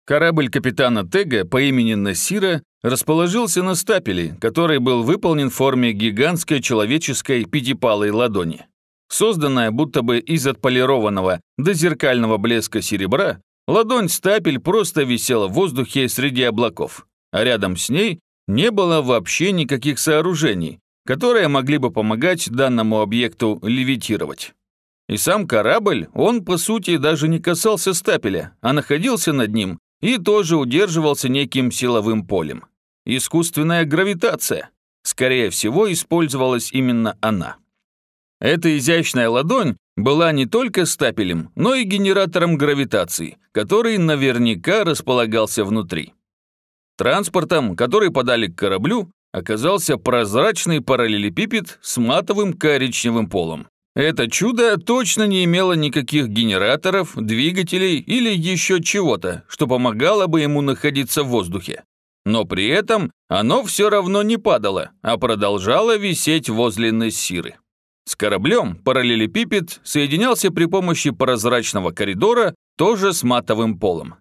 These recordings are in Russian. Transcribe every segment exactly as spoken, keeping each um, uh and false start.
Корабль капитана Тега по имени Насира расположился на стапеле, который был выполнен в форме гигантской человеческой пятипалой ладони. Созданная будто бы из отполированного до зеркального блеска серебра, ладонь-стапель просто висела в воздухе среди облаков, а рядом с ней не было вообще никаких сооружений, которые могли бы помогать данному объекту левитировать. И сам корабль, он по сути даже не касался стапеля, а находился над ним и тоже удерживался неким силовым полем. Искусственная гравитация. Скорее всего, использовалась именно она. Эта изящная ладонь была не только стапелем, но и генератором гравитации, который наверняка располагался внутри. Транспортом, который подали к кораблю, оказался прозрачный параллелепипед с матовым коричневым полом. Это чудо точно не имело никаких генераторов, двигателей или еще чего-то, что помогало бы ему находиться в воздухе. Но при этом оно все равно не падало, а продолжало висеть возле Нессиры. С кораблем параллелепипед соединялся при помощи прозрачного коридора, тоже с матовым полом.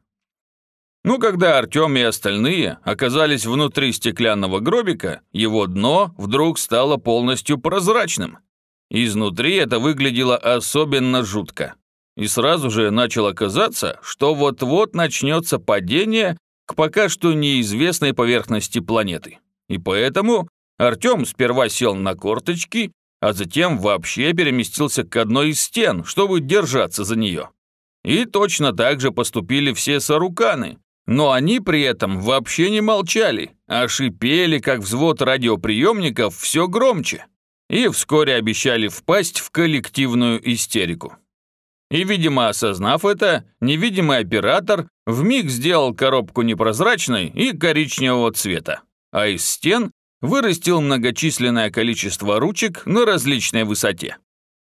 Но когда Артем и остальные оказались внутри стеклянного гробика, его дно вдруг стало полностью прозрачным. Изнутри это выглядело особенно жутко. И сразу же начало казаться, что вот-вот начнется падение к пока что неизвестной поверхности планеты. И поэтому Артем сперва сел на корточки, а затем вообще переместился к одной из стен, чтобы держаться за нее. И точно так же поступили все саруканы, но они при этом вообще не молчали, а шипели, как взвод радиоприемников, все громче. И вскоре обещали впасть в коллективную истерику. И, видимо, осознав это, невидимый оператор вмиг сделал коробку непрозрачной и коричневого цвета, а из стен вырастил многочисленное количество ручек на различной высоте.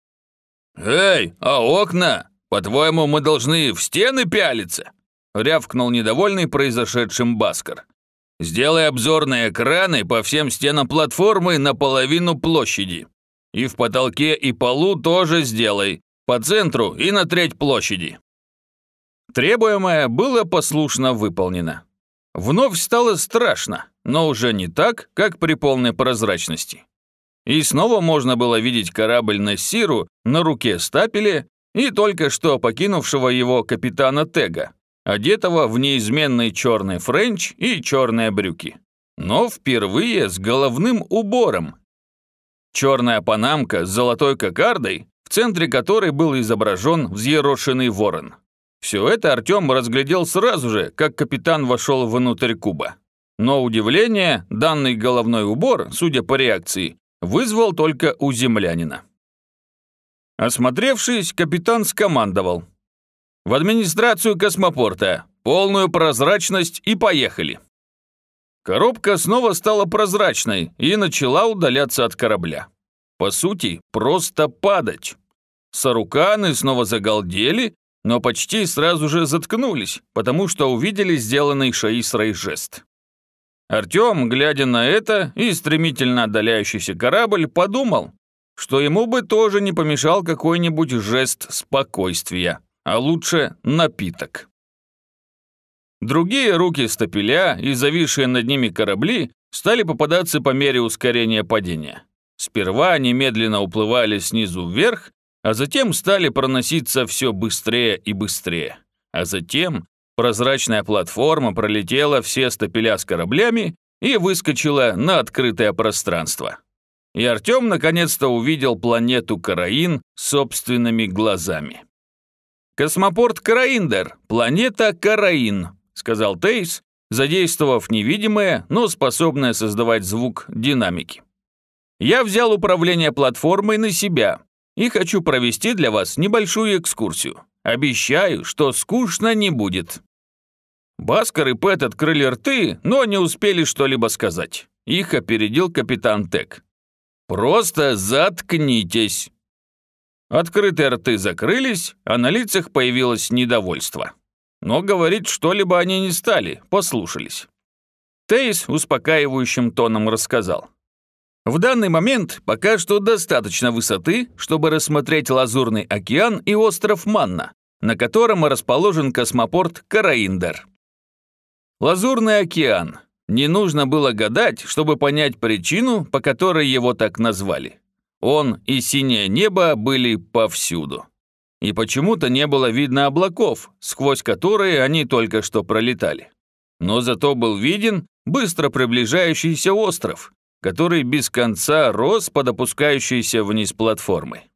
«Эй, а окна? По-твоему, мы должны в стены пялиться?» — рявкнул недовольный произошедшим Баскар. «Сделай обзорные экраны по всем стенам платформы на половину площади. И в потолке и полу тоже сделай, по центру и на треть площади». Требуемое было послушно выполнено. Вновь стало страшно, но уже не так, как при полной прозрачности. И снова можно было видеть корабль Нессиру на руке стапеле и только что покинувшего его капитана Тега, одетого в неизменный черный френч и черные брюки. Но впервые с головным убором. Черная панамка с золотой кокардой, в центре которой был изображен взъерошенный ворон. Все это Артем разглядел сразу же, как капитан вошел внутрь куба. Но удивление данный головной убор, судя по реакции, вызвал только у землянина. Осмотревшись, капитан скомандовал: «В администрацию космопорта, полную прозрачность и поехали». Коробка снова стала прозрачной и начала удаляться от корабля. По сути, просто падать. Саруканы снова загалдели, но почти сразу же заткнулись, потому что увидели сделанный Шаисрой жест. Артем, глядя на это и стремительно отдаляющийся корабль, подумал, что ему бы тоже не помешал какой-нибудь жест спокойствия, а лучше напиток. Другие руки стапеля и зависшие над ними корабли стали попадаться по мере ускорения падения. Сперва они медленно уплывали снизу вверх, а затем стали проноситься все быстрее и быстрее. А затем прозрачная платформа пролетела все стапеля с кораблями и выскочила на открытое пространство. И Артем наконец-то увидел планету Караин собственными глазами. «Космопорт Караиндер, планета Караин», — сказал Тейс, задействовав невидимое, но способное создавать звук динамики. «Я взял управление платформой на себя и хочу провести для вас небольшую экскурсию. Обещаю, что скучно не будет». Баскар и Пэт открыли рты, но не успели что-либо сказать. Их опередил капитан Тег. «Просто заткнитесь». Открытые рты закрылись, а на лицах появилось недовольство. Но говорить что-либо они не стали, послушались. Тейс успокаивающим тоном рассказал: «В данный момент пока что достаточно высоты, чтобы рассмотреть Лазурный океан и остров Манна, на котором расположен космопорт Караиндер. Лазурный океан. Не нужно было гадать, чтобы понять причину, по которой его так назвали. Он и синее небо были повсюду. И почему-то не было видно облаков, сквозь которые они только что пролетали. Но зато был виден быстро приближающийся остров, который без конца рос под опускающейся вниз платформой.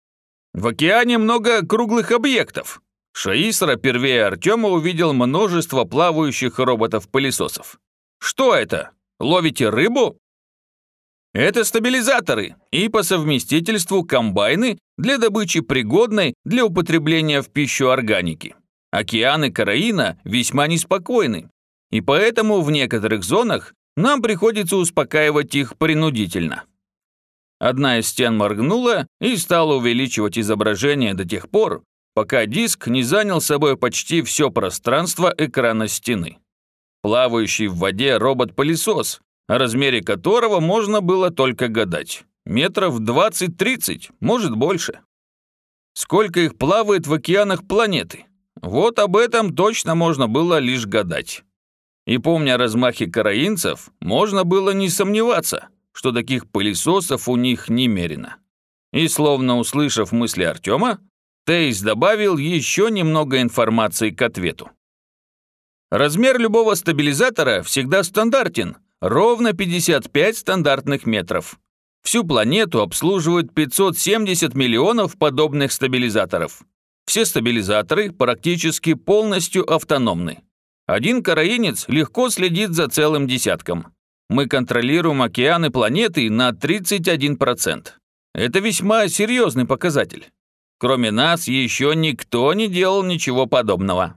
В океане много круглых объектов. Шаисра первее Артема увидел множество плавающих роботов-пылесосов. Что это? Ловите рыбу? Это стабилизаторы и по совместительству комбайны для добычи пригодной для употребления в пищу органики. Океаны Караина весьма неспокойны, и поэтому в некоторых зонах нам приходится успокаивать их принудительно. Одна из стен моргнула и стала увеличивать изображение до тех пор, пока диск не занял собой почти все пространство экрана стены. Плавающий в воде робот-пылесос, о размере которого можно было только гадать. Метров двадцать-тридцать, может больше. Сколько их плавает в океанах планеты? Вот об этом точно можно было лишь гадать. И помня о размахе караинцев, можно было не сомневаться, что таких пылесосов у них немерено. И словно услышав мысли Артема, Тейс добавил еще немного информации к ответу. Размер любого стабилизатора всегда стандартен, ровно пятьдесят пять стандартных метров. Всю планету обслуживают пятьсот семьдесят миллионов подобных стабилизаторов. Все стабилизаторы практически полностью автономны. Один караинец легко следит за целым десятком. Мы контролируем океаны планеты на тридцать один процент. Это весьма серьезный показатель. Кроме нас еще никто не делал ничего подобного.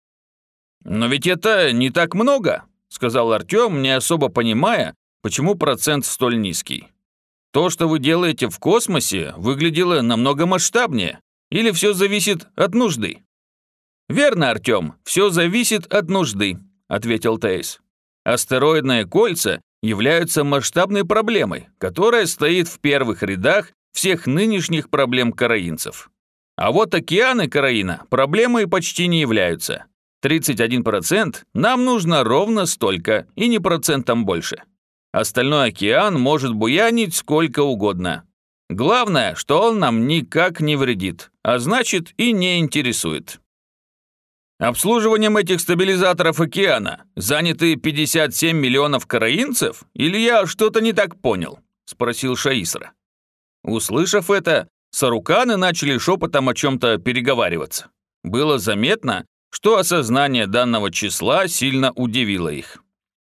«Но ведь это не так много», — сказал Артем, не особо понимая, почему процент столь низкий. «То, что вы делаете в космосе, выглядело намного масштабнее. Или все зависит от нужды?» «Верно, Артем, все зависит от нужды», — ответил Тейс. «Астероидные кольца являются масштабной проблемой, которая стоит в первых рядах всех нынешних проблем караинцев. А вот океаны Караина проблемой почти не являются. тридцать один процент нам нужно ровно столько, и не процентом больше. Остальной океан может буянить сколько угодно. Главное, что он нам никак не вредит, а значит и не интересует. Обслуживанием этих стабилизаторов океана заняты пятьдесят семь миллионов караинцев, или я что-то не так понял?» – спросил Шаисра. Услышав это, саруканы начали шепотом о чем-то переговариваться. Было заметно, что осознание данного числа сильно удивило их.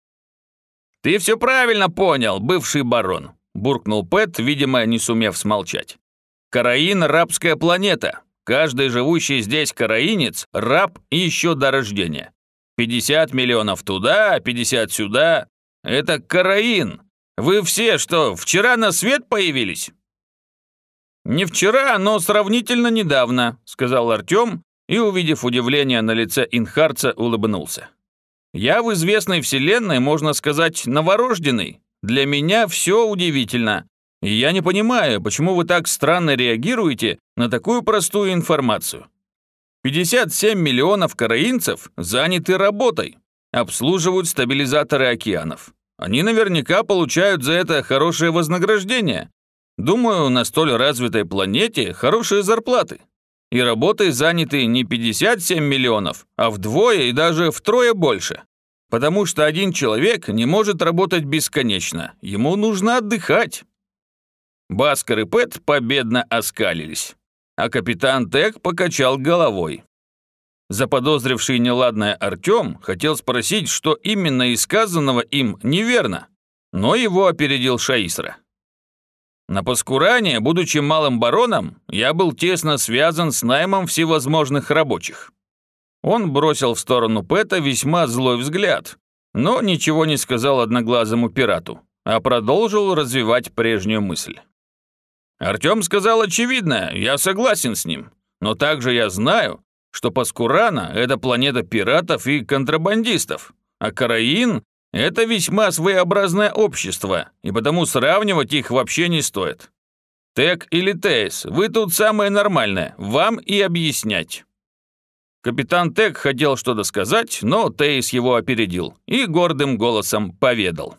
«Ты все правильно понял, бывший барон», – буркнул Пэт, видимо, не сумев смолчать. «Караин – рабская планета. Каждый живущий здесь караинец – раб еще до рождения. пятьдесят миллионов туда, пятьдесят сюда. Это Караин. Вы все что, вчера на свет появились?» «Не вчера, но сравнительно недавно», – сказал Артем, и, увидев удивление на лице инхарца, улыбнулся. «Я в известной вселенной, можно сказать, новорожденный. Для меня все удивительно. И я не понимаю, почему вы так странно реагируете на такую простую информацию. пятьдесят семь миллионов караинцев заняты работой, обслуживают стабилизаторы океанов. Они наверняка получают за это хорошее вознаграждение. Думаю, на столь развитой планете хорошие зарплаты. И работой заняты не пятьдесят семь миллионов, а вдвое и даже втрое больше. Потому что один человек не может работать бесконечно, ему нужно отдыхать». Баскер и Пэт победно оскалились, а капитан Тек покачал головой. Заподозривший неладное Артем хотел спросить, что именно из сказанного им неверно, но его опередил Шаисра. «На Паскуране, будучи малым бароном, я был тесно связан с наймом всевозможных рабочих». Он бросил в сторону Пэта весьма злой взгляд, но ничего не сказал одноглазому пирату, а продолжил развивать прежнюю мысль. Артем сказал очевидное, я согласен с ним, но также я знаю, что Паскурана – это планета пиратов и контрабандистов, а Караин – это весьма своеобразное общество, и потому сравнивать их вообще не стоит. Тек или Тейс, вы тут самое нормальное, вам и объяснять». Капитан Тек хотел что-то сказать, но Тейс его опередил и гордым голосом поведал.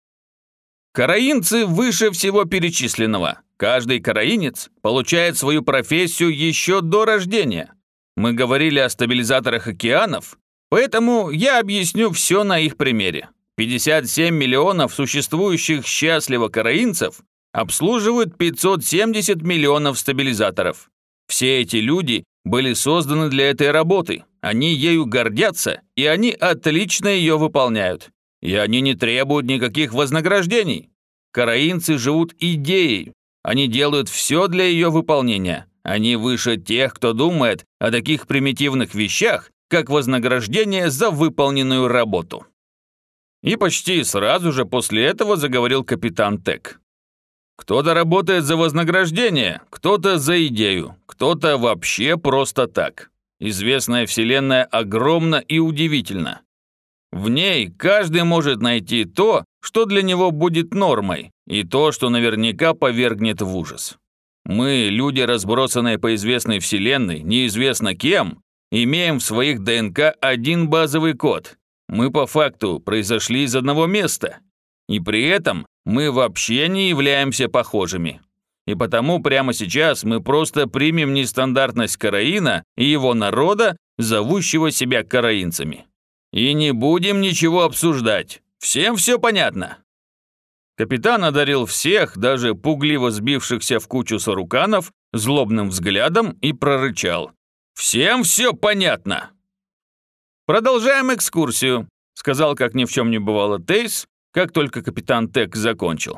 Караинцы выше всего перечисленного. Каждый караинец получает свою профессию еще до рождения. Мы говорили о стабилизаторах океанов, поэтому я объясню все на их примере. пятьдесят семь миллионов существующих счастливо караинцев обслуживают пятьсот семьдесят миллионов стабилизаторов. Все эти люди были созданы для этой работы, они ею гордятся, и они отлично ее выполняют. И они не требуют никаких вознаграждений. Караинцы живут идеей, они делают все для ее выполнения. Они выше тех, кто думает о таких примитивных вещах, как вознаграждение за выполненную работу. И почти сразу же после этого заговорил капитан Тек. Кто-то работает за вознаграждение, кто-то за идею, кто-то вообще просто так. Известная вселенная огромна и удивительна. В ней каждый может найти то, что для него будет нормой, и то, что наверняка повергнет в ужас. Мы, люди, разбросанные по известной вселенной, неизвестно кем, имеем в своих ДНК один базовый код. Мы по факту произошли из одного места. И при этом мы вообще не являемся похожими. И потому прямо сейчас мы просто примем нестандартность караина и его народа, зовущего себя караинцами. И не будем ничего обсуждать. Всем все понятно?» Капитан одарил всех, даже пугливо сбившихся в кучу саруканов, злобным взглядом и прорычал. «Всем все понятно!» «Продолжаем экскурсию», — сказал, как ни в чем не бывало Тейс, как только капитан Тек закончил.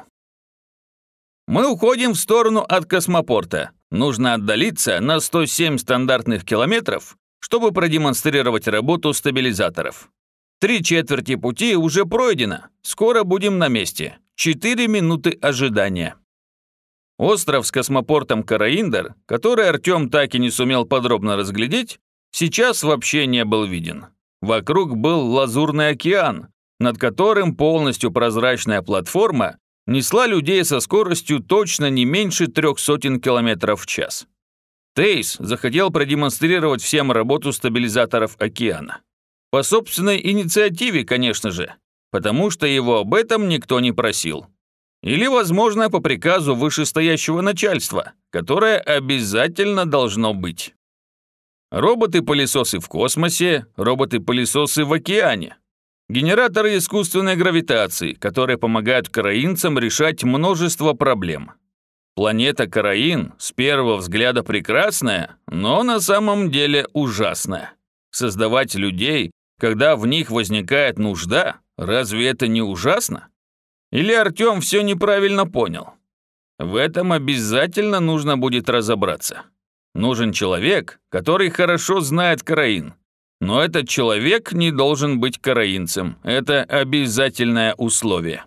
«Мы уходим в сторону от космопорта. Нужно отдалиться на сто семь стандартных километров, чтобы продемонстрировать работу стабилизаторов. Три четверти пути уже пройдено, скоро будем на месте. Четыре минуты ожидания». Остров с космопортом Караиндер, который Артем так и не сумел подробно разглядеть, сейчас вообще не был виден. Вокруг был лазурный океан, над которым полностью прозрачная платформа несла людей со скоростью точно не меньше трех сотен километров в час. Тейс захотел продемонстрировать всем работу стабилизаторов океана. По собственной инициативе, конечно же, потому что его об этом никто не просил. Или, возможно, по приказу вышестоящего начальства, которое обязательно должно быть. Роботы-пылесосы в космосе, роботы-пылесосы в океане. Генераторы искусственной гравитации, которые помогают караинцам решать множество проблем. Планета Караин с первого взгляда прекрасная, но на самом деле ужасная. Создавать людей, когда в них возникает нужда, разве это не ужасно? Или Артем все неправильно понял? В этом обязательно нужно будет разобраться. Нужен человек, который хорошо знает Караин. Но этот человек не должен быть караинцем. Это обязательное условие.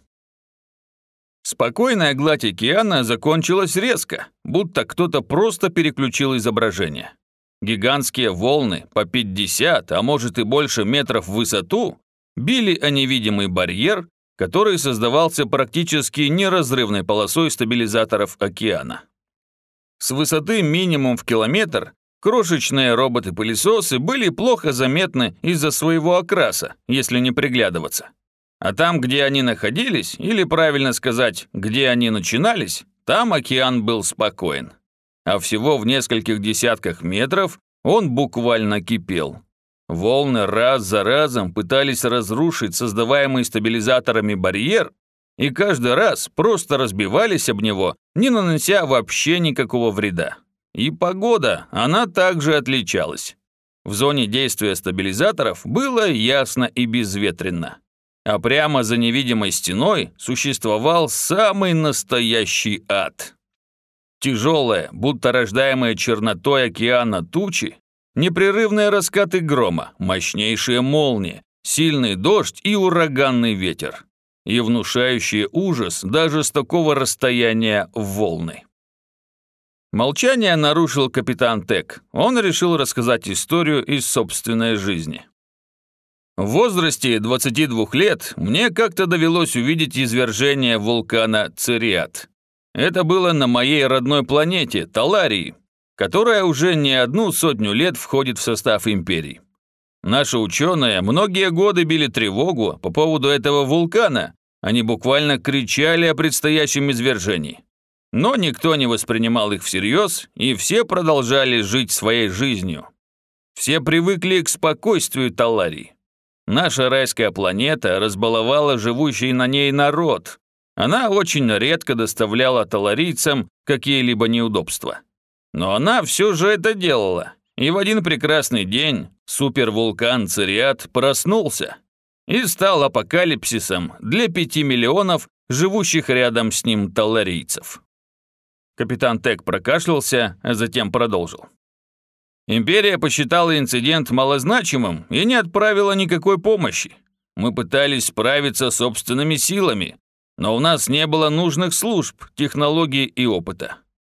Спокойная гладь океана закончилась резко, будто кто-то просто переключил изображение. Гигантские волны по пятьдесят, а может и больше метров в высоту, били о невидимый барьер, который создавался практически неразрывной полосой стабилизаторов океана. С высоты минимум в километр крошечные роботы-пылесосы были плохо заметны из-за своего окраса, если не приглядываться. А там, где они находились, или правильно сказать, где они начинались, там океан был спокоен. А всего в нескольких десятках метров он буквально кипел. Волны раз за разом пытались разрушить создаваемый стабилизаторами барьер, и каждый раз просто разбивались об него, не нанося вообще никакого вреда. И погода, она также отличалась. В зоне действия стабилизаторов было ясно и безветренно. А прямо за невидимой стеной существовал самый настоящий ад. Тяжелые, будто рождаемые чернотой океана тучи, непрерывные раскаты грома, мощнейшие молнии, сильный дождь и ураганный ветер. И внушающие ужас даже с такого расстояния волны. Молчание нарушил капитан Тек. Он решил рассказать историю из собственной жизни. В возрасте двадцати двух лет мне как-то довелось увидеть извержение вулкана Цериат. Это было на моей родной планете, Таларии. которая уже не одну сотню лет входит в состав империи. Наши ученые многие годы били тревогу по поводу этого вулкана, они буквально кричали о предстоящем извержении. Но никто не воспринимал их всерьез, и все продолжали жить своей жизнью. Все привыкли к спокойствию Таларии. Наша райская планета разбаловала живущий на ней народ. Она очень редко доставляла таларийцам какие-либо неудобства. Но она все же это делала, и в один прекрасный день супервулкан Цариат проснулся и стал апокалипсисом для пяти миллионов живущих рядом с ним таларийцев. Капитан Тек прокашлялся, а затем продолжил. Империя посчитала инцидент малозначимым и не отправила никакой помощи. Мы пытались справиться собственными силами, но у нас не было нужных служб, технологий и опыта.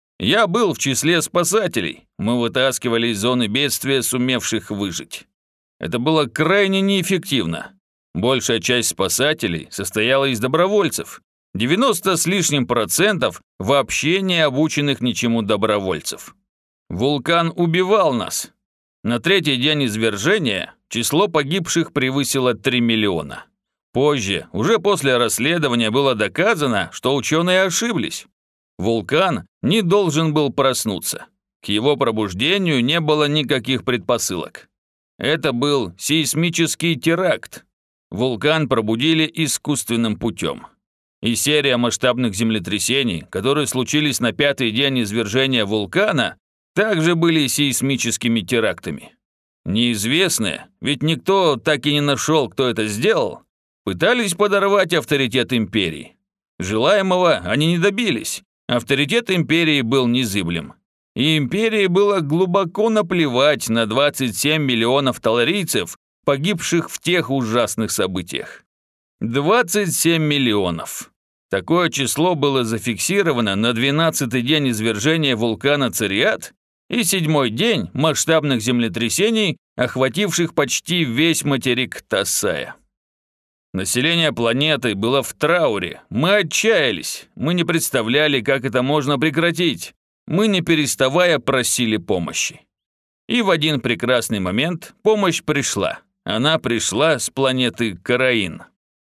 Я был в числе спасателей, мы вытаскивали из зоны бедствия сумевших выжить. Это было крайне неэффективно. Большая часть спасателей состояла из добровольцев, девяносто с лишним процентов вообще не обученных ничему добровольцев. Вулкан убивал нас. На третий день извержения число погибших превысило три миллиона. Позже, уже после расследования, было доказано, что ученые ошиблись. Вулкан не должен был проснуться. К его пробуждению не было никаких предпосылок. Это был сейсмический теракт. Вулкан пробудили искусственным путем. И серия масштабных землетрясений, которые случились на пятый день извержения вулкана, также были сейсмическими терактами. Неизвестные, ведь никто так и не нашел, кто это сделал, пытались подорвать авторитет империи. Желаемого они не добились. Авторитет империи был незыблем. И империи было глубоко наплевать на двадцать семь миллионов таларийцев, погибших в тех ужасных событиях. двадцать семь миллионов. Такое число было зафиксировано на двенадцатый день извержения вулкана Цариат и седьмой день масштабных землетрясений, охвативших почти весь материк Тассая. Население планеты было в трауре, мы отчаялись, мы не представляли, как это можно прекратить, мы не переставая просили помощи. И в один прекрасный момент помощь пришла, она пришла с планеты Караин.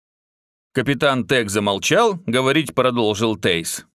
Капитан Тек замолчал, говорить продолжил Тейс.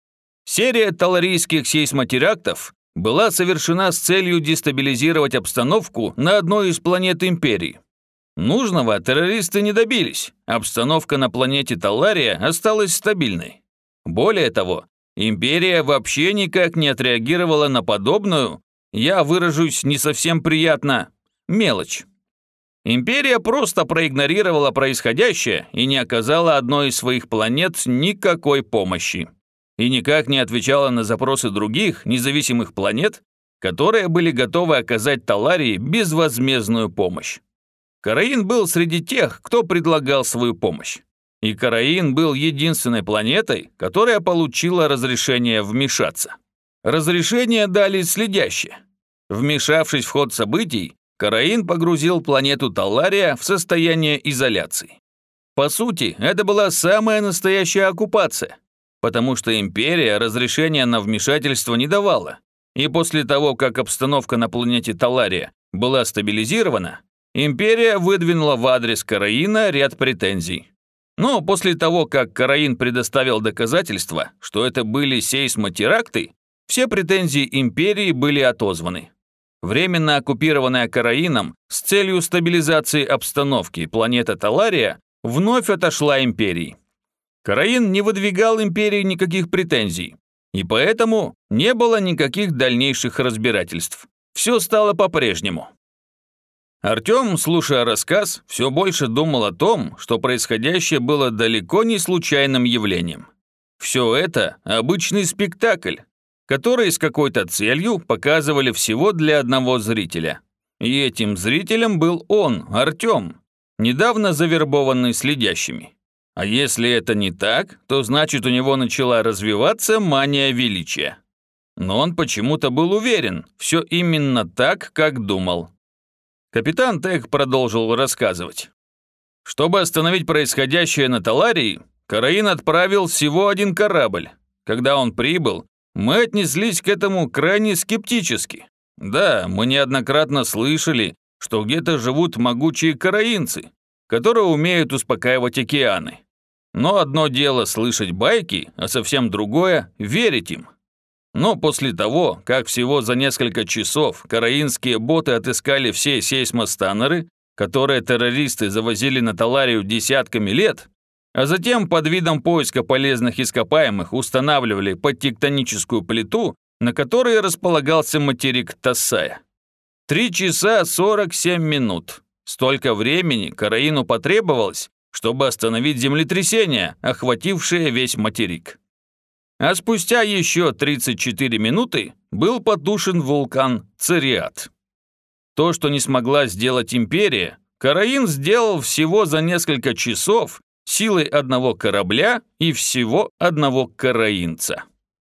Серия таларийских сейсмотерактов была совершена с целью дестабилизировать обстановку на одной из планет Империи. Нужного террористы не добились, обстановка на планете Талария осталась стабильной. Более того, Империя вообще никак не отреагировала на подобную, я выражусь не совсем приятно, мелочь. Империя просто проигнорировала происходящее и не оказала одной из своих планет никакой помощи. И никак не отвечала на запросы других независимых планет, которые были готовы оказать Таларии безвозмездную помощь. Караин был среди тех, кто предлагал свою помощь. И Караин был единственной планетой, которая получила разрешение вмешаться. Разрешение дали следящее. Вмешавшись в ход событий, Караин погрузил планету Талария в состояние изоляции. По сути, это была самая настоящая оккупация, потому что империя разрешения на вмешательство не давала, и после того, как обстановка на планете Талария была стабилизирована, империя выдвинула в адрес Караина ряд претензий. Но после того, как Караин предоставил доказательства, что это были сейсмотеракты, все претензии империи были отозваны. Временно оккупированная Караином с целью стабилизации обстановки планета Талария вновь отошла империи. Караин не выдвигал империи никаких претензий, и поэтому не было никаких дальнейших разбирательств. Все стало по-прежнему. Артем, слушая рассказ, все больше думал о том, что происходящее было далеко не случайным явлением. Все это обычный спектакль, который с какой-то целью показывали всего для одного зрителя. И этим зрителем был он, Артем, недавно завербованный следящими. А если это не так, то значит у него начала развиваться мания величия. Но он почему-то был уверен, все именно так, как думал. Капитан Тек продолжил рассказывать. Чтобы остановить происходящее на Таларии, Караин отправил всего один корабль. Когда он прибыл, мы отнеслись к этому крайне скептически. Да, мы неоднократно слышали, что где-то живут могучие караинцы, которые умеют успокаивать океаны. Но одно дело слышать байки, а совсем другое – верить им. Но после того, как всего за несколько часов караинские боты отыскали все сейсмостанеры, которые террористы завозили на Таларию десятками лет, а затем под видом поиска полезных ископаемых устанавливали подтектоническую плиту, на которой располагался материк Тассая. Три часа сорок семь минут. Столько времени Караину потребовалось, чтобы остановить землетрясение, охватившее весь материк. А спустя еще тридцать четыре минуты был потушен вулкан Цариат. То, что не смогла сделать империя, Караин сделал всего за несколько часов силой одного корабля и всего одного караинца.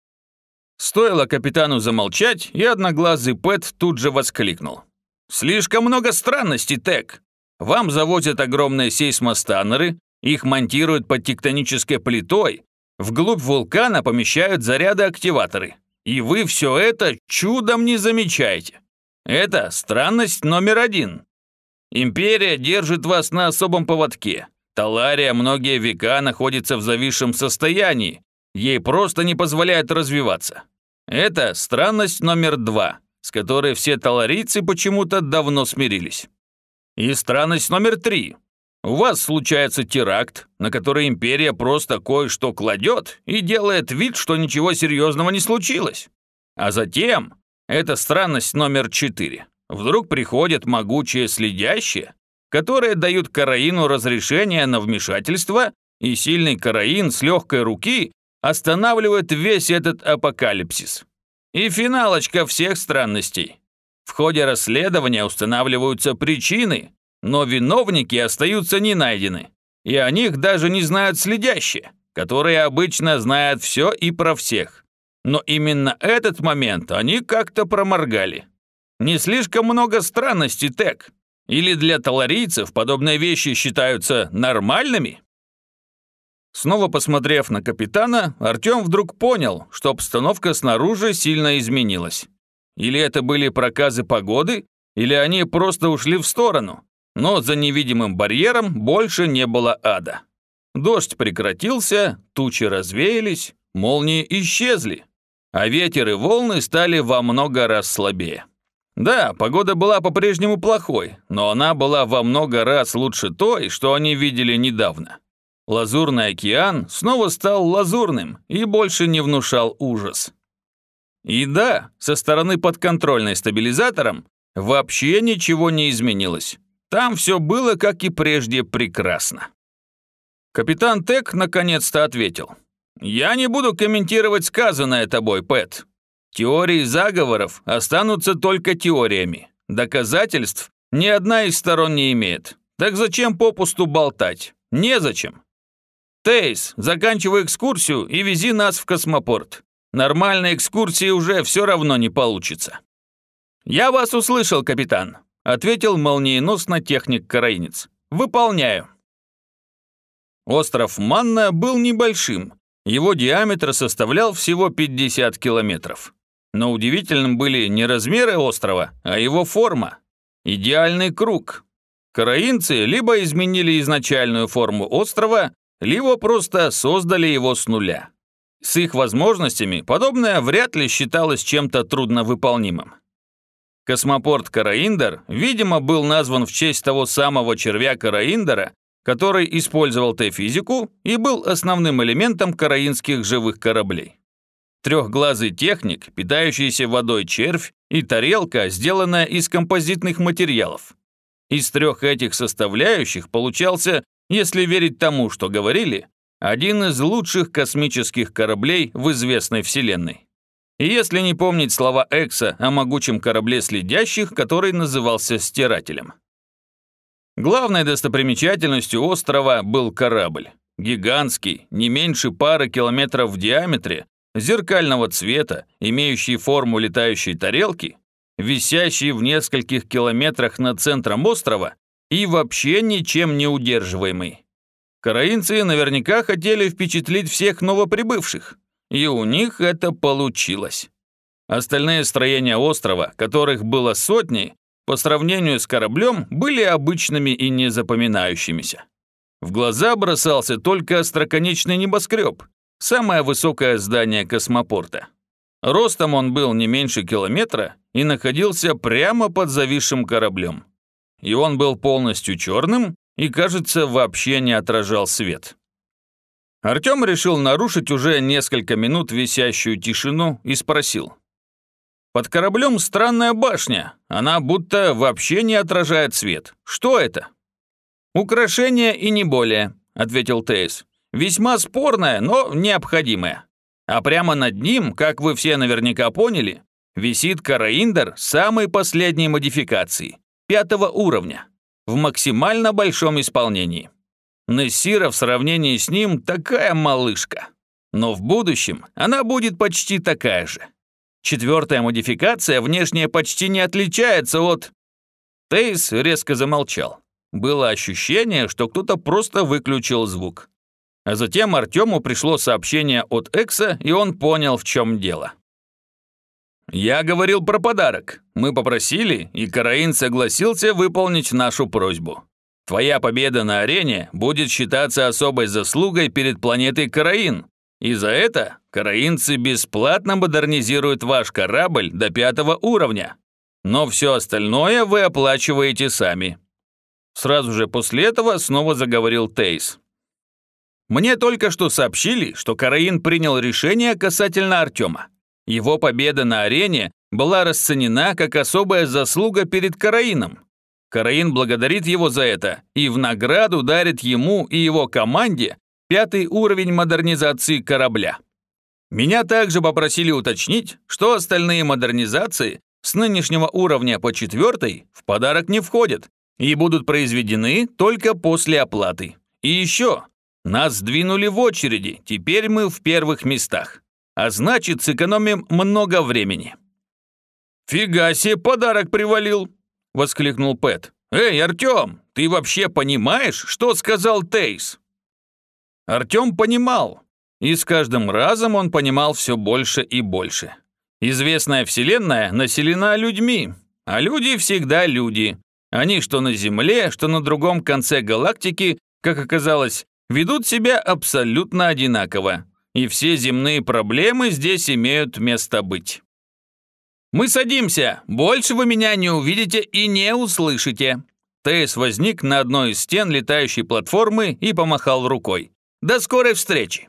Стоило капитану замолчать, и одноглазый Пэт тут же воскликнул. «Слишком много странностей, Тек. Вам завозят огромные сейсмостанеры, их монтируют под тектонической плитой, вглубь вулкана помещают заряды-активаторы, и вы все это чудом не замечаете. Это странность номер один. Империя держит вас на особом поводке. Талария многие века находится в зависшем состоянии, ей просто не позволяют развиваться. Это странность номер два, с которой все таларийцы почему-то давно смирились. И странность номер три. У вас случается теракт, на который империя просто кое-что кладет и делает вид, что ничего серьезного не случилось. А затем, это странность номер четыре, вдруг приходят могучие следящие, которые дают Караину разрешение на вмешательство, и сильный Караин с легкой руки останавливает весь этот апокалипсис. И финалочка всех странностей. В ходе расследования устанавливаются причины, но виновники остаются не найдены, и о них даже не знают следящие, которые обычно знают все и про всех. Но именно этот момент они как-то проморгали. Не слишком много странностей, Тек? Или для таларийцев подобные вещи считаются нормальными? Снова посмотрев на капитана, Артем вдруг понял, что обстановка снаружи сильно изменилась. Или это были проказы погоды, или они просто ушли в сторону. Но за невидимым барьером больше не было ада. Дождь прекратился, тучи развеялись, молнии исчезли, а ветер и волны стали во много раз слабее. Да, погода была по-прежнему плохой, но она была во много раз лучше той, что они видели недавно. Лазурный океан снова стал лазурным и больше не внушал ужас. И да, со стороны подконтрольной стабилизатором вообще ничего не изменилось. Там все было, как и прежде, прекрасно. Капитан Тек наконец-то ответил. «Я не буду комментировать сказанное тобой, Пэт. Теории заговоров останутся только теориями. Доказательств ни одна из сторон не имеет. Так зачем попусту болтать? Незачем. Тейс, заканчивай экскурсию и вези нас в космопорт. Нормальной экскурсии уже все равно не получится». «Я вас услышал, капитан», — ответил молниеносно техник-караинец. «Выполняю». Остров Манна был небольшим. Его диаметр составлял всего пятьдесят километров. Но удивительным были не размеры острова, а его форма. Идеальный круг. Караинцы либо изменили изначальную форму острова, либо просто создали его с нуля. С их возможностями подобное вряд ли считалось чем-то трудновыполнимым. Космопорт Караиндер, видимо, был назван в честь того самого червя Караиндера, который использовал Т-физику и был основным элементом караинских живых кораблей. Трехглазый техник, питающийся водой червь, и тарелка, сделанная из композитных материалов. Из трех этих составляющих получался, если верить тому, что говорили, один из лучших космических кораблей в известной вселенной. И если не помнить слова Экса о могучем корабле следящих, который назывался Стирателем. Главной достопримечательностью острова был корабль. Гигантский, не меньше пары километров в диаметре, зеркального цвета, имеющий форму летающей тарелки, висящий в нескольких километрах над центром острова и вообще ничем не удерживаемый. Караинцы наверняка хотели впечатлить всех новоприбывших. И у них это получилось. Остальные строения острова, которых было сотни, по сравнению с кораблем, были обычными и незапоминающимися. В глаза бросался только остроконечный небоскреб, самое высокое здание космопорта. Ростом он был не меньше километра и находился прямо под зависшим кораблем. И он был полностью черным и, кажется, вообще не отражал свет. Артем решил нарушить уже несколько минут висящую тишину и спросил. «Под кораблем странная башня, она будто вообще не отражает свет. Что это?» «Украшение и не более», — ответил Тейс. «Весьма спорное, но необходимое. А прямо над ним, как вы все наверняка поняли, висит Караиндер самой последней модификации, пятого уровня, в максимально большом исполнении. Нессира в сравнении с ним такая малышка. Но в будущем она будет почти такая же. Четвертая модификация внешне почти не отличается от...» Тейс резко замолчал. Было ощущение, что кто-то просто выключил звук. А затем Артему пришло сообщение от Экса, и он понял, в чем дело. «Я говорил про подарок. Мы попросили, и Караин согласился выполнить нашу просьбу. Твоя победа на арене будет считаться особой заслугой перед планетой Караин, и за это караинцы бесплатно модернизируют ваш корабль до пятого уровня. Но все остальное вы оплачиваете сами». Сразу же после этого снова заговорил Тейс. «Мне только что сообщили, что Караин принял решение касательно Артема. Его победа на арене была расценена как особая заслуга перед Караином. Караин благодарит его за это и в награду дарит ему и его команде пятый уровень модернизации корабля. Меня также попросили уточнить, что остальные модернизации с нынешнего уровня по четвертой в подарок не входят и будут произведены только после оплаты. И еще, нас сдвинули в очереди, теперь мы в первых местах, а значит, сэкономим много времени». «Фига себе, подарок привалил!» — воскликнул Пэт. «Эй, Артем, ты вообще понимаешь, что сказал Тейс?» Артем понимал, и с каждым разом он понимал все больше и больше. Известная вселенная населена людьми, а люди всегда люди. Они что на Земле, что на другом конце галактики, как оказалось, ведут себя абсолютно одинаково, и все земные проблемы здесь имеют место быть. «Мы садимся, больше вы меня не увидите и не услышите». Тейс возник на одной из стен летающей платформы и помахал рукой. «До скорой встречи!»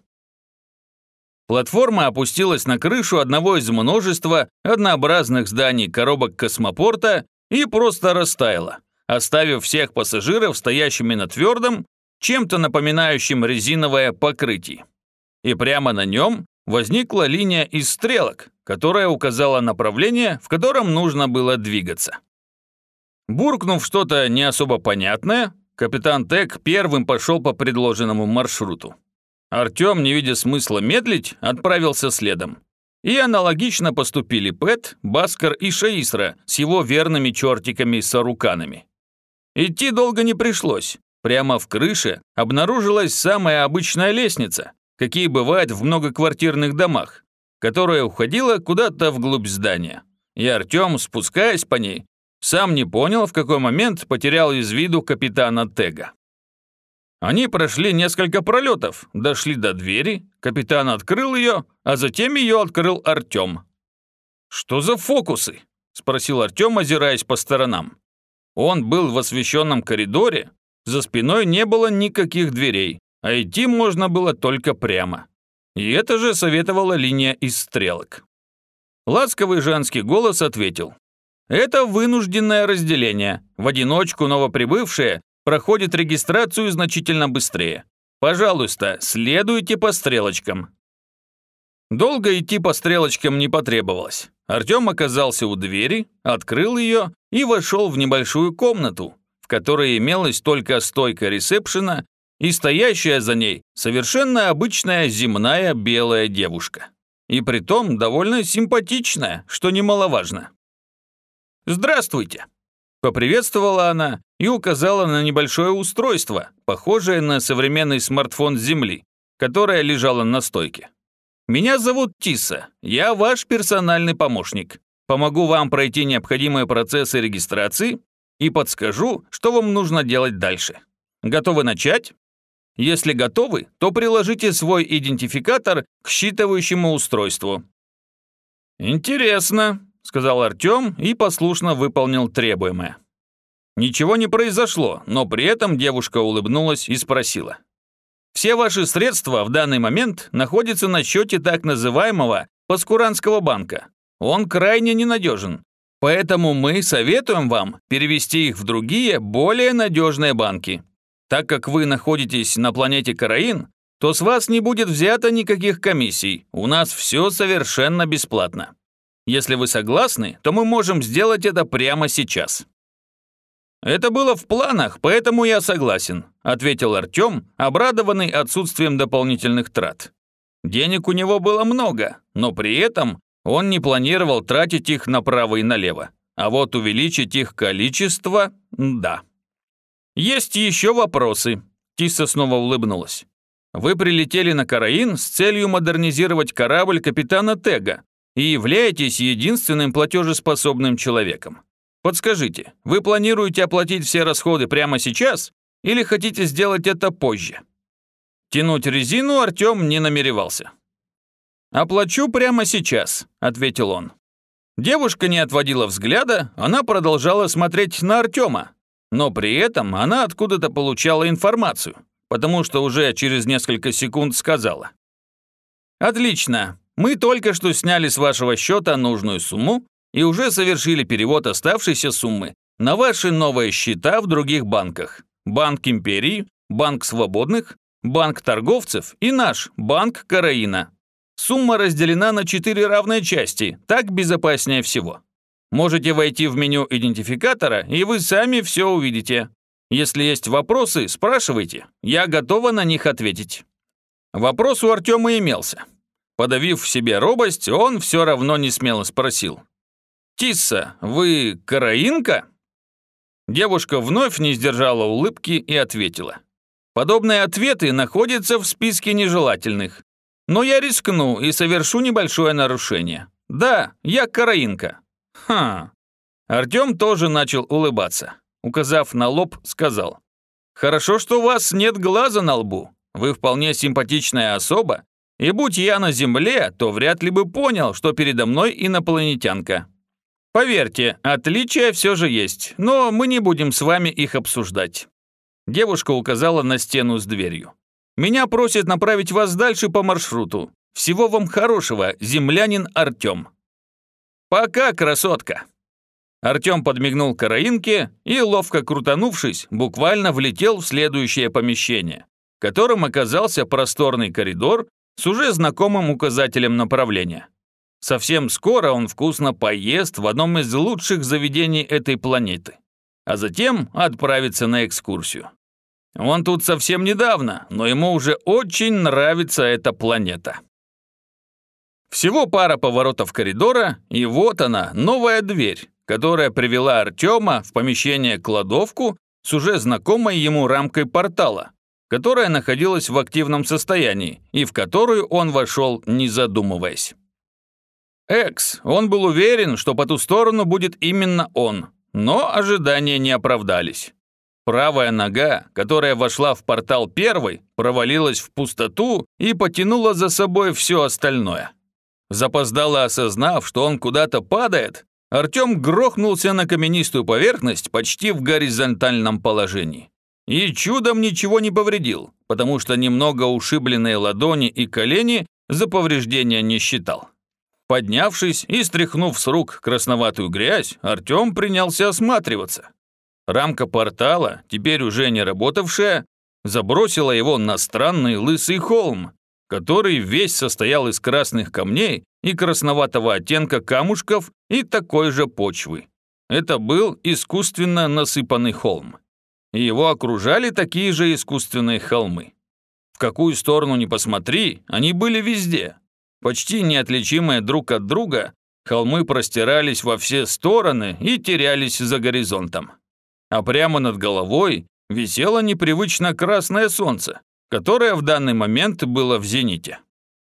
Платформа опустилась на крышу одного из множества однообразных зданий коробок космопорта и просто растаяла, оставив всех пассажиров стоящими на твердом, чем-то напоминающем резиновое покрытие. И прямо на нем возникла линия из стрелок, которая указала направление, в котором нужно было двигаться. Буркнув что-то не особо понятное, капитан Тек первым пошел по предложенному маршруту. Артем, не видя смысла медлить, отправился следом. И аналогично поступили Пэт, Баскар и Шаисра с его верными чертиками-саруканами. Идти долго не пришлось. Прямо в крыше обнаружилась самая обычная лестница, какие бывают в многоквартирных домах, которая уходила куда-то вглубь здания. И Артем, спускаясь по ней, сам не понял, в какой момент потерял из виду капитана Тега. Они прошли несколько пролетов, дошли до двери, капитан открыл ее, а затем ее открыл Артем. «Что за фокусы?» – спросил Артем, озираясь по сторонам. Он был в освещенном коридоре, за спиной не было никаких дверей, а идти можно было только прямо. И это же советовала линия из стрелок. Ласковый женский голос ответил. «Это вынужденное разделение. В одиночку новоприбывшие проходят регистрацию значительно быстрее. Пожалуйста, следуйте по стрелочкам». Долго идти по стрелочкам не потребовалось. Артем оказался у двери, открыл ее и вошел в небольшую комнату, в которой имелась только стойка ресепшена и стоящая за ней совершенно обычная земная белая девушка. И притом довольно симпатичная, что немаловажно. «Здравствуйте!» – поприветствовала она и указала на небольшое устройство, похожее на современный смартфон с Земли, которое лежало на стойке. Меня зовут Тисса, я ваш персональный помощник. Помогу вам пройти необходимые процессы регистрации и подскажу, что вам нужно делать дальше. Готовы начать? Если готовы, то приложите свой идентификатор к считывающему устройству». «Интересно», — сказал Артем и послушно выполнил требуемое. Ничего не произошло, но при этом девушка улыбнулась и спросила: «Все ваши средства в данный момент находятся на счете так называемого Паскуранского банка. Он крайне ненадежен, поэтому мы советуем вам перевести их в другие, более надежные банки. Так как вы находитесь на планете Караин, то с вас не будет взято никаких комиссий, у нас все совершенно бесплатно. Если вы согласны, то мы можем сделать это прямо сейчас». «Это было в планах, поэтому я согласен», — ответил Артем, обрадованный отсутствием дополнительных трат. Денег у него было много, но при этом он не планировал тратить их направо и налево, а вот увеличить их количество – да. «Есть еще вопросы», – Тисса снова улыбнулась. «Вы прилетели на Караин с целью модернизировать корабль капитана Тега и являетесь единственным платежеспособным человеком. Подскажите, вы планируете оплатить все расходы прямо сейчас или хотите сделать это позже?» Тянуть резину Артем не намеревался. «Оплачу прямо сейчас», — ответил он. Девушка не отводила взгляда, она продолжала смотреть на Артема, но при этом она откуда-то получала информацию, потому что уже через несколько секунд сказала: «Отлично, мы только что сняли с вашего счета нужную сумму и уже совершили перевод оставшейся суммы на ваши новые счета в других банках. Банк Империи, Банк Свободных, Банк Торговцев и наш Банк Караина. Сумма разделена на четыре равные части, так безопаснее всего. Можете войти в меню идентификатора, и вы сами все увидите. Если есть вопросы, спрашивайте, я готова на них ответить». Вопрос у Артема имелся. Подавив в себе робость, он все равно не смело спросил: «Тисса, вы караинка?» Девушка вновь не сдержала улыбки и ответила: «Подобные ответы находятся в списке нежелательных. Но я рискну и совершу небольшое нарушение. Да, я караинка». «Ха». Артем тоже начал улыбаться. Указав на лоб, сказал: «Хорошо, что у вас нет глаза на лбу. Вы вполне симпатичная особа, и будь я на Земле, то вряд ли бы понял, что передо мной инопланетянка. Поверьте, отличия все же есть, но мы не будем с вами их обсуждать». Девушка указала на стену с дверью. «Меня просят направить вас дальше по маршруту. Всего вам хорошего, землянин Артем». «Пока, красотка». Артем подмигнул караинке и, ловко крутанувшись, буквально влетел в следующее помещение, которым оказался просторный коридор с уже знакомым указателем направления. Совсем скоро он вкусно поест в одном из лучших заведений этой планеты, а затем отправится на экскурсию. Он тут совсем недавно, но ему уже очень нравится эта планета. Всего пара поворотов коридора, и вот она, новая дверь, которая привела Артема в помещение-кладовку с уже знакомой ему рамкой портала, которая находилась в активном состоянии и в которую он вошел, не задумываясь. Экс, он был уверен, что по ту сторону будет именно он, но ожидания не оправдались. Правая нога, которая вошла в портал первой, провалилась в пустоту и потянула за собой все остальное. Запоздало осознав, что он куда-то падает, Артем грохнулся на каменистую поверхность почти в горизонтальном положении. И чудом ничего не повредил, потому что немного ушибленные ладони и колени за повреждения не считал. Поднявшись и стряхнув с рук красноватую грязь, Артем принялся осматриваться. Рамка портала, теперь уже не работавшая, забросила его на странный лысый холм, который весь состоял из красных камней и красноватого оттенка камушков и такой же почвы. Это был искусственно насыпанный холм. И его окружали такие же искусственные холмы. В какую сторону ни посмотри, они были везде. Почти неотличимые друг от друга, холмы простирались во все стороны и терялись за горизонтом. А прямо над головой висело непривычно красное солнце, которое в данный момент было в зените.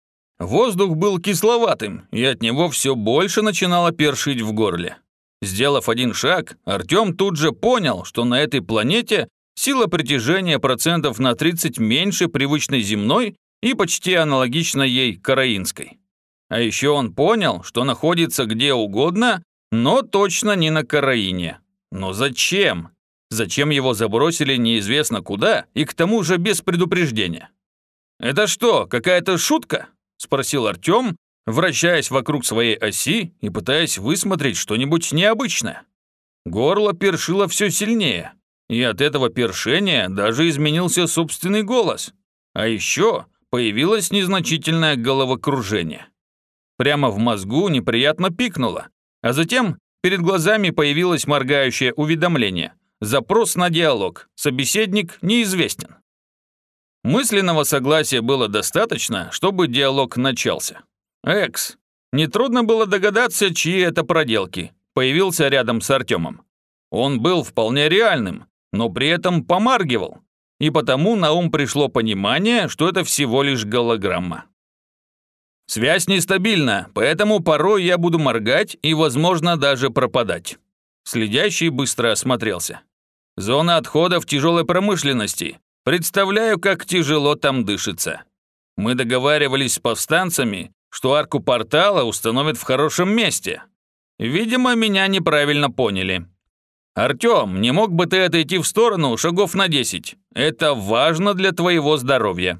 Воздух был кисловатым, и от него все больше начинало першить в горле. Сделав один шаг, Артем тут же понял, что на этой планете сила притяжения процентов на тридцать меньше привычной земной и почти аналогично ей караинской. А еще он понял, что находится где угодно, но точно не на Караине. Но зачем? Зачем его забросили неизвестно куда и к тому же без предупреждения? «Это что, какая-то шутка?» – спросил Артем, вращаясь вокруг своей оси и пытаясь высмотреть что-нибудь необычное. Горло першило все сильнее, и от этого першения даже изменился собственный голос. А еще появилось незначительное головокружение. Прямо в мозгу неприятно пикнуло, а затем перед глазами появилось моргающее уведомление. Запрос на диалог. Собеседник неизвестен. Мысленного согласия было достаточно, чтобы диалог начался. Экс, нетрудно было догадаться, чьи это проделки, появился рядом с Артемом. Он был вполне реальным, но при этом помаргивал, и потому на ум пришло понимание, что это всего лишь голограмма. «Связь нестабильна, поэтому порой я буду моргать и, возможно, даже пропадать». Следящий быстро осмотрелся. «Зона отходов тяжелой промышленности. Представляю, как тяжело там дышится. Мы договаривались с повстанцами, что арку портала установят в хорошем месте. Видимо, меня неправильно поняли. Артем, не мог бы ты отойти в сторону шагов на десять? Это важно для твоего здоровья».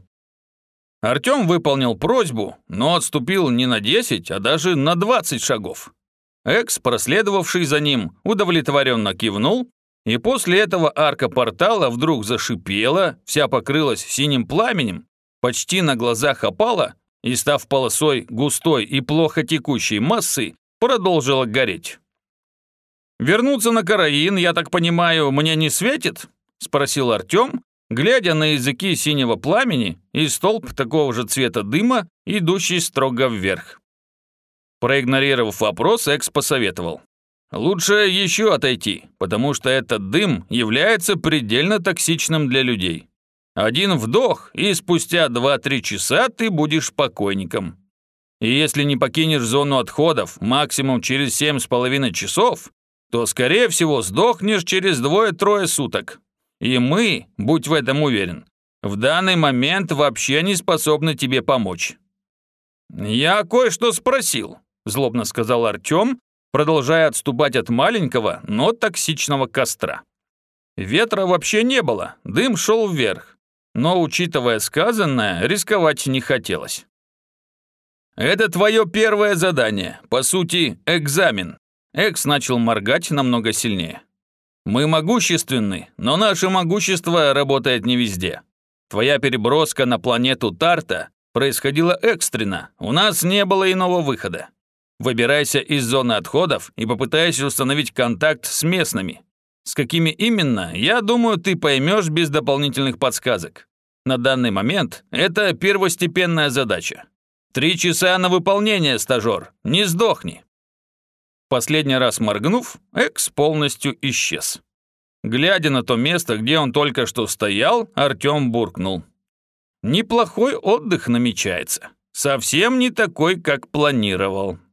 Артем выполнил просьбу, но отступил не на десять, а даже на двадцать шагов. Экс, проследовавший за ним, удовлетворенно кивнул, и после этого арка портала вдруг зашипела, вся покрылась синим пламенем, почти на глазах опала и, став полосой густой и плохо текущей массы, продолжила гореть. «Вернуться на Караин, я так понимаю, мне не светит?» – спросил Артем, глядя на языки синего пламени и столб такого же цвета дыма, идущий строго вверх. Проигнорировав вопрос, Экс посоветовал. «Лучше еще отойти, потому что этот дым является предельно токсичным для людей. Один вдох, и спустя два-три часа ты будешь покойником. И если не покинешь зону отходов максимум через семь с половиной часов, то, скорее всего, сдохнешь через двое-трое суток. И мы, будь в этом уверен, в данный момент вообще не способны тебе помочь». «Я кое-что спросил», – злобно сказал Артем, продолжая отступать от маленького, но токсичного костра. Ветра вообще не было, дым шел вверх, но, учитывая сказанное, рисковать не хотелось. «Это твое первое задание, по сути, экзамен». Экс начал моргать намного сильнее. «Мы могущественны, но наше могущество работает не везде. Твоя переброска на планету Тарта происходила экстренно, у нас не было иного выхода. Выбирайся из зоны отходов и попытайся установить контакт с местными. С какими именно, я думаю, ты поймешь без дополнительных подсказок. На данный момент это первостепенная задача. Три часа на выполнение, стажер, не сдохни». Последний раз моргнув, Экс полностью исчез. Глядя на то место, где он только что стоял, Артем буркнул. «Неплохой отдых намечается. Совсем не такой, как планировал».